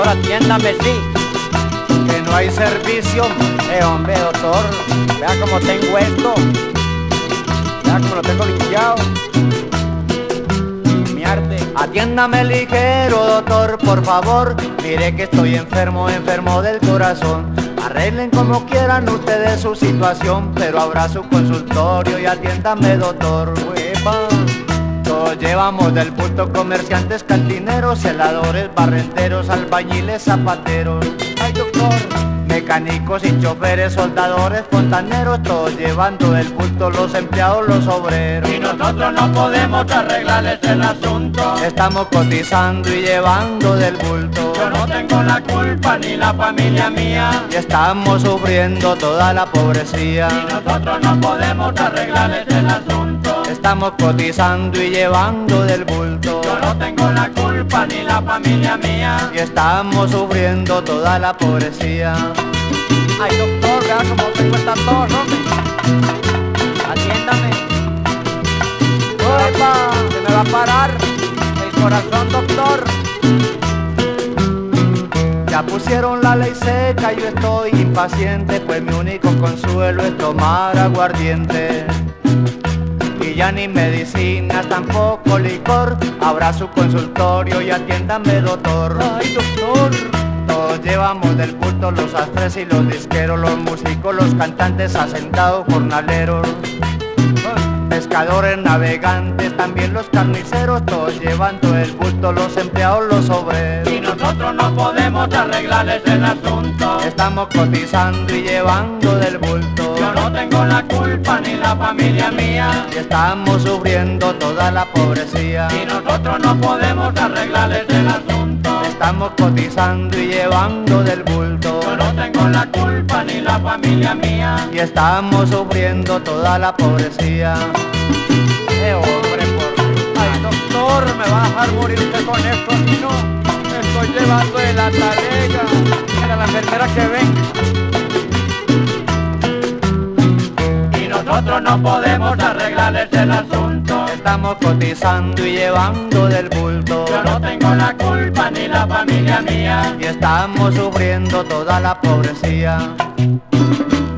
atiéndame, sí. Que no hay servicio. Hombre, doctor, vea cómo tengo esto. Vea cómo lo tengo limpiado. Mi arte. Atiéndame ligero, doctor, por favor. Mire que estoy enfermo, enfermo del corazón. Arreglen como quieran ustedes su situación, pero habrá su consultorio y atiéndame, doctor. Hueva. Todos llevamos del bulto comerciantes, cantineros, celadores, barrenderos, albañiles, zapateros. Ay, doctor. Mecánicos y choferes, soldadores, fontaneros, todos llevando del bulto, los empleados, los obreros. Y nosotros no podemos arreglarles el asunto. Estamos cotizando y llevando del bulto. Yo no tengo la culpa ni la familia mía. Y estamos sufriendo toda la pobrecía. Y nosotros no podemos arreglarles el asunto. Estamos cotizando y llevando del bulto. Yo no tengo la culpa ni la familia mía. Y estamos sufriendo toda la pobrecía. Ay, doctor, vea cómo tengo esta tos, hombre. Atiéndame. ¡Opa! Se me va a parar el corazón, doctor. Ya pusieron la ley seca, yo estoy impaciente, pues mi único consuelo es tomar aguardiente. Y ya ni medicinas, tampoco licor, habrá su consultorio y atiéndame, doctor. Ay, doctor. Todos llevamos del bulto, los astres y los disqueros, los músicos, los cantantes, hacendados, jornaleros, pescadores, navegantes, también los carniceros, todos llevando el bulto, los empleados, los obreros. Y nosotros no podemos arreglarles el asunto. Estamos cotizando y llevando del bulto. Yo no tengo la culpa ni la familia mía. Y estamos sufriendo toda la pobrecía. Y nosotros no podemos arreglarles el asunto. Estamos cotizando y llevando del bulto. Yo no tengo la culpa ni la familia mía. Y estamos sufriendo toda la pobrecía. Hombre, ay, doctor, me va a dejar morir usted con esto, así no. Me estoy llevando de la talega. Mira la enfermera que ven. Y nosotros no podemos arreglarles el asunto. Estamos cotizando y llevando del bulto. Yo no tengo la culpa ni la familia mía. Y estamos sufriendo toda la pobrecía.